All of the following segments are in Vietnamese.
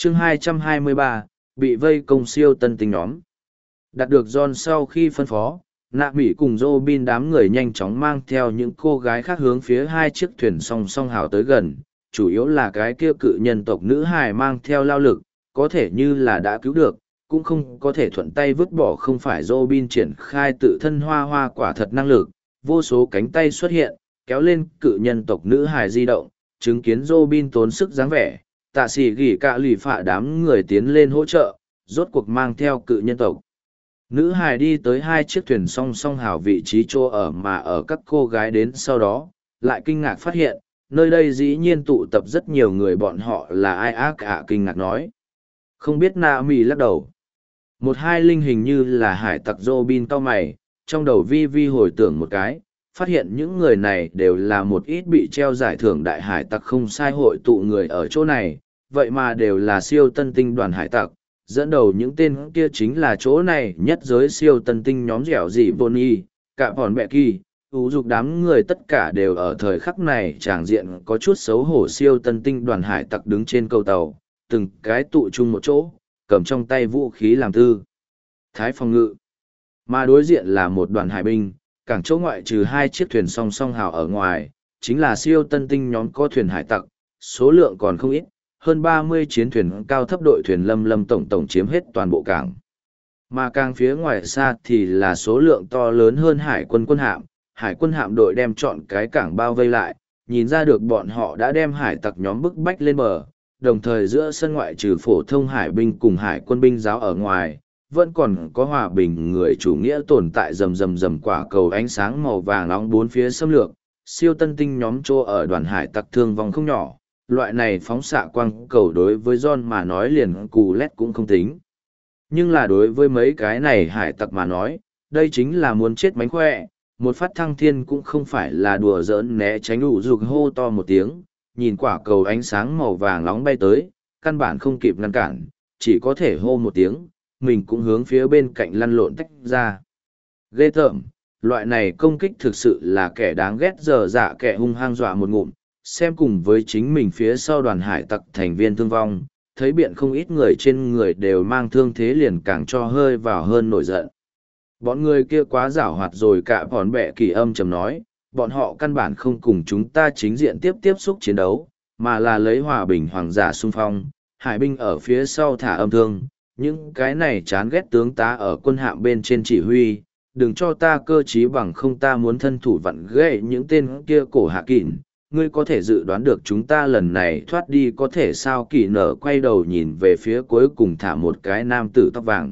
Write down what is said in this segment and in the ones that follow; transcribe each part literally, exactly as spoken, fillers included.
chương hai trăm hai mươi ba, bị vây công siêu tân tinh nhóm. Đạt được John sau khi phân phó, nạ mỹ cùng Robin đám người nhanh chóng mang theo những cô gái khác hướng phía hai chiếc thuyền song song hào tới gần, chủ yếu là cái kia cự nhân tộc nữ hài mang theo lao lực, có thể như là đã cứu được, cũng không có thể thuận tay vứt bỏ. Không phải Robin triển khai tự thân hoa hoa quả thật năng lực, vô số cánh tay xuất hiện, kéo lên cự nhân tộc nữ hài di động, chứng kiến Robin tốn sức dáng vẻ, tạ sĩ gỉ cả lì phạ đám người tiến lên hỗ trợ, rốt cuộc mang theo cự nhân tộc nữ hài đi tới hai chiếc thuyền song song hào vị trí chỗ ở mà ở các cô gái đến sau đó, lại kinh ngạc phát hiện, nơi đây dĩ nhiên tụ tập rất nhiều người. Bọn họ là ai ác ạ? Kinh ngạc nói. Không biết. Na mì lắc đầu. Một hai linh hình như là hải tặc Robin cau mày, trong đầu vi vi hồi tưởng một cái, phát hiện những người này đều là một ít bị treo giải thưởng đại hải tặc không sai hội tụ người ở chỗ này, vậy mà đều là siêu tân tinh đoàn hải tặc. Dẫn đầu những tên kia chính là chỗ này nhất giới siêu tân tinh nhóm dẻo dị bồn y, cả bọn bẹ kỳ, ưu dục đám người tất cả đều ở thời khắc này tràng diện có chút xấu hổ. Siêu tân tinh đoàn hải tặc đứng trên cầu tàu, từng cái tụ chung một chỗ, cầm trong tay vũ khí làm tư thái phòng ngự. Mà đối diện là một đoàn hải binh, cảng chỗ ngoại trừ hai chiếc thuyền song song hào ở ngoài, chính là siêu tân tinh nhóm có thuyền hải tặc, số lượng còn không ít, hơn ba mươi chiến thuyền cao thấp đội thuyền lâm lâm tổng tổng chiếm hết toàn bộ cảng. Mà càng phía ngoài xa thì là số lượng to lớn hơn hải quân quân hạm, hải quân hạm đội đem chọn cái cảng bao vây lại, nhìn ra được bọn họ đã đem hải tặc nhóm bức bách lên bờ, đồng thời giữa sân ngoại trừ phổ thông hải binh cùng hải quân binh giáo ở ngoài, vẫn còn có hòa bình người chủ nghĩa tồn tại. Rầm rầm rầm quả cầu ánh sáng màu vàng nóng bốn phía xâm lược, siêu tân tinh nhóm trô ở đoàn hải tặc thương vong không nhỏ. Loại này phóng xạ quang cầu đối với John mà nói liền cù lét cũng không tính. Nhưng là đối với mấy cái này hải tặc mà nói, đây chính là muốn chết mánh khỏe, một phát thăng thiên cũng không phải là đùa giỡn. Né tránh đủ dục hô to một tiếng, nhìn quả cầu ánh sáng màu vàng nóng bay tới, căn bản không kịp ngăn cản, chỉ có thể hô một tiếng, mình cũng hướng phía bên cạnh lăn lộn tách ra. Ghê tởm, loại này công kích thực sự là kẻ đáng ghét. Giờ dạ kẻ hung hăng dọa một ngụm, xem cùng với chính mình phía sau đoàn hải tặc thành viên thương vong, thấy biện không ít người trên người đều mang thương thế liền càng cho hơi vào hơn nổi giận. Bọn người kia quá giảo hoạt rồi. Cả bọn bẹ kỳ âm trầm nói, bọn họ căn bản không cùng chúng ta chính diện tiếp tiếp xúc chiến đấu, mà là lấy hòa bình hoàng giả xung phong, hải binh ở phía sau thả âm thương. Những cái này chán ghét tướng tá ở quân hạm bên trên chỉ huy, đừng cho ta cơ trí bằng không ta muốn thân thủ vặn gãy những tên kia cổ hạ kỵn. Ngươi có thể dự đoán được chúng ta lần này thoát đi có thể sao? Kỳ nở quay đầu nhìn về phía cuối cùng thả một cái nam tử tóc vàng.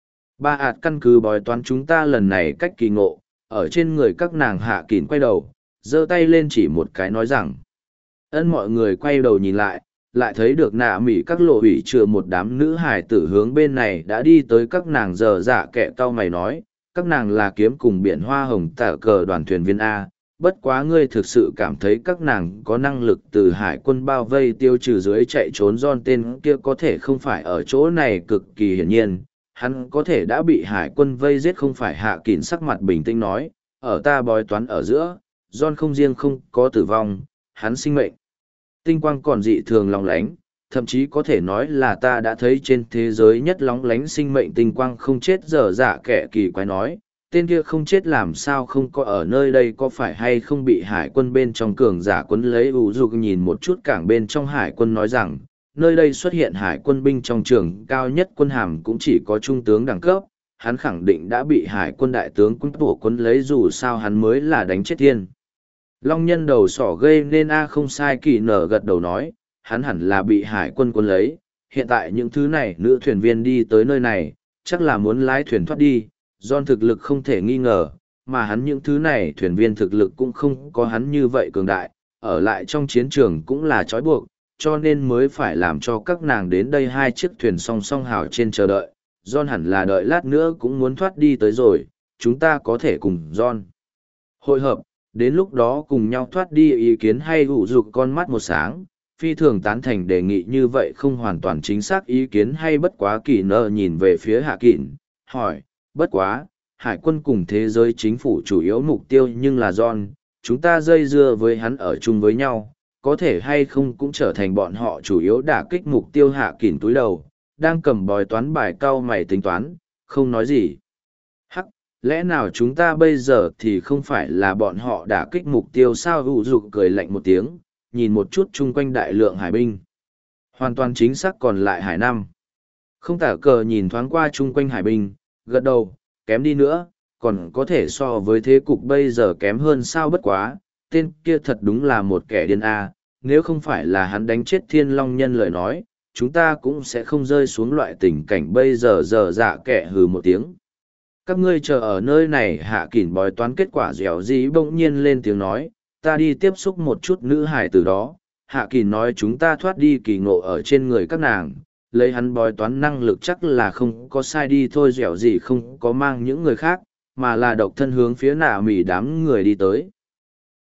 Ba ạt căn cứ bói toán chúng ta lần này cách kỳ ngộ, ở trên người các nàng. Hạ kỵn quay đầu, giơ tay lên chỉ một cái nói rằng. Ân mọi người quay đầu nhìn lại, lại thấy được nạ mỉ các lộ ủy chừa một đám nữ hải tử hướng bên này đã đi tới. Các nàng giờ dạ kẹ cau mày nói, các nàng là kiếm cùng biển hoa hồng tả cờ đoàn thuyền viên A. Bất quá ngươi thực sự cảm thấy các nàng có năng lực từ hải quân bao vây tiêu trừ dưới chạy trốn? John tên kia có thể không phải ở chỗ này, cực kỳ hiển nhiên, hắn có thể đã bị hải quân vây giết không phải. Hạ kỵn sắc mặt bình tĩnh nói, ở ta bói toán ở giữa, John không riêng không có tử vong, hắn sinh mệnh tinh quang còn dị thường lóng lánh, thậm chí có thể nói là ta đã thấy trên thế giới nhất lóng lánh sinh mệnh tinh quang không chết. Dở dạ kẻ kỳ quái nói, tên kia không chết làm sao không có ở nơi đây? Có phải hay không bị hải quân bên trong cường giả quấn lấy? ủ dục nhìn một chút cảng bên trong hải quân nói rằng, nơi đây xuất hiện hải quân binh trong trường cao nhất quân hàm cũng chỉ có trung tướng đẳng cấp, hắn khẳng định đã bị hải quân đại tướng quân tổ quấn lấy, dù sao hắn mới là đánh chết thiên long nhân đầu sỏ gây nên. A không sai. Kỳ nở gật đầu nói, hắn hẳn là bị hải quân quân lấy. Hiện tại những thứ này nữ thuyền viên đi tới nơi này, chắc là muốn lái thuyền thoát đi. John thực lực không thể nghi ngờ, mà hắn những thứ này thuyền viên thực lực cũng không có hắn như vậy cường đại, ở lại trong chiến trường cũng là trói buộc, cho nên mới phải làm cho các nàng đến đây hai chiếc thuyền song song hào trên chờ đợi. John hẳn là đợi lát nữa cũng muốn thoát đi tới rồi, chúng ta có thể cùng John hội hợp, đến lúc đó cùng nhau thoát đi. Ý kiến hay? Ủ dục con mắt một sáng, phi thường tán thành đề nghị như vậy, không hoàn toàn chính xác ý kiến hay. Bất quá. Kỳ nợ nhìn về phía Hạ Kỵn, hỏi, bất quá, hải quân cùng thế giới chính phủ chủ yếu mục tiêu nhưng là John, chúng ta dây dưa với hắn ở chung với nhau, có thể hay không cũng trở thành bọn họ chủ yếu đả kích mục tiêu hạ kỳn túi đầu, đang cầm bói toán bài cau mày tính toán, không nói gì. Hắc, lẽ nào chúng ta bây giờ thì không phải là bọn họ đả kích mục tiêu sao? Hữu Dụ cười lạnh một tiếng, nhìn một chút chung quanh đại lượng hải binh. Hoàn toàn chính xác còn lại hải năm. Không tả cờ nhìn thoáng qua chung quanh hải binh, gật đầu, kém đi nữa, còn có thể so với thế cục bây giờ kém hơn sao bất quá, tên kia thật đúng là một kẻ điên a. Nếu không phải là hắn đánh chết thiên long nhân lời nói, chúng ta cũng sẽ không rơi xuống loại tình cảnh bây giờ giờ dạ kẻ hừ một tiếng. Các ngươi chờ ở nơi này hạ kỳn bói toán kết quả dẻo dí bỗng nhiên lên tiếng nói, ta đi tiếp xúc một chút nữ hải từ đó, hạ kỳn nói chúng ta thoát đi kỳ ngộ ở trên người các nàng, lấy hắn bói toán năng lực chắc là không có sai đi thôi, dẻo gì không có mang những người khác, mà là độc thân hướng phía nạ mỉ đám người đi tới.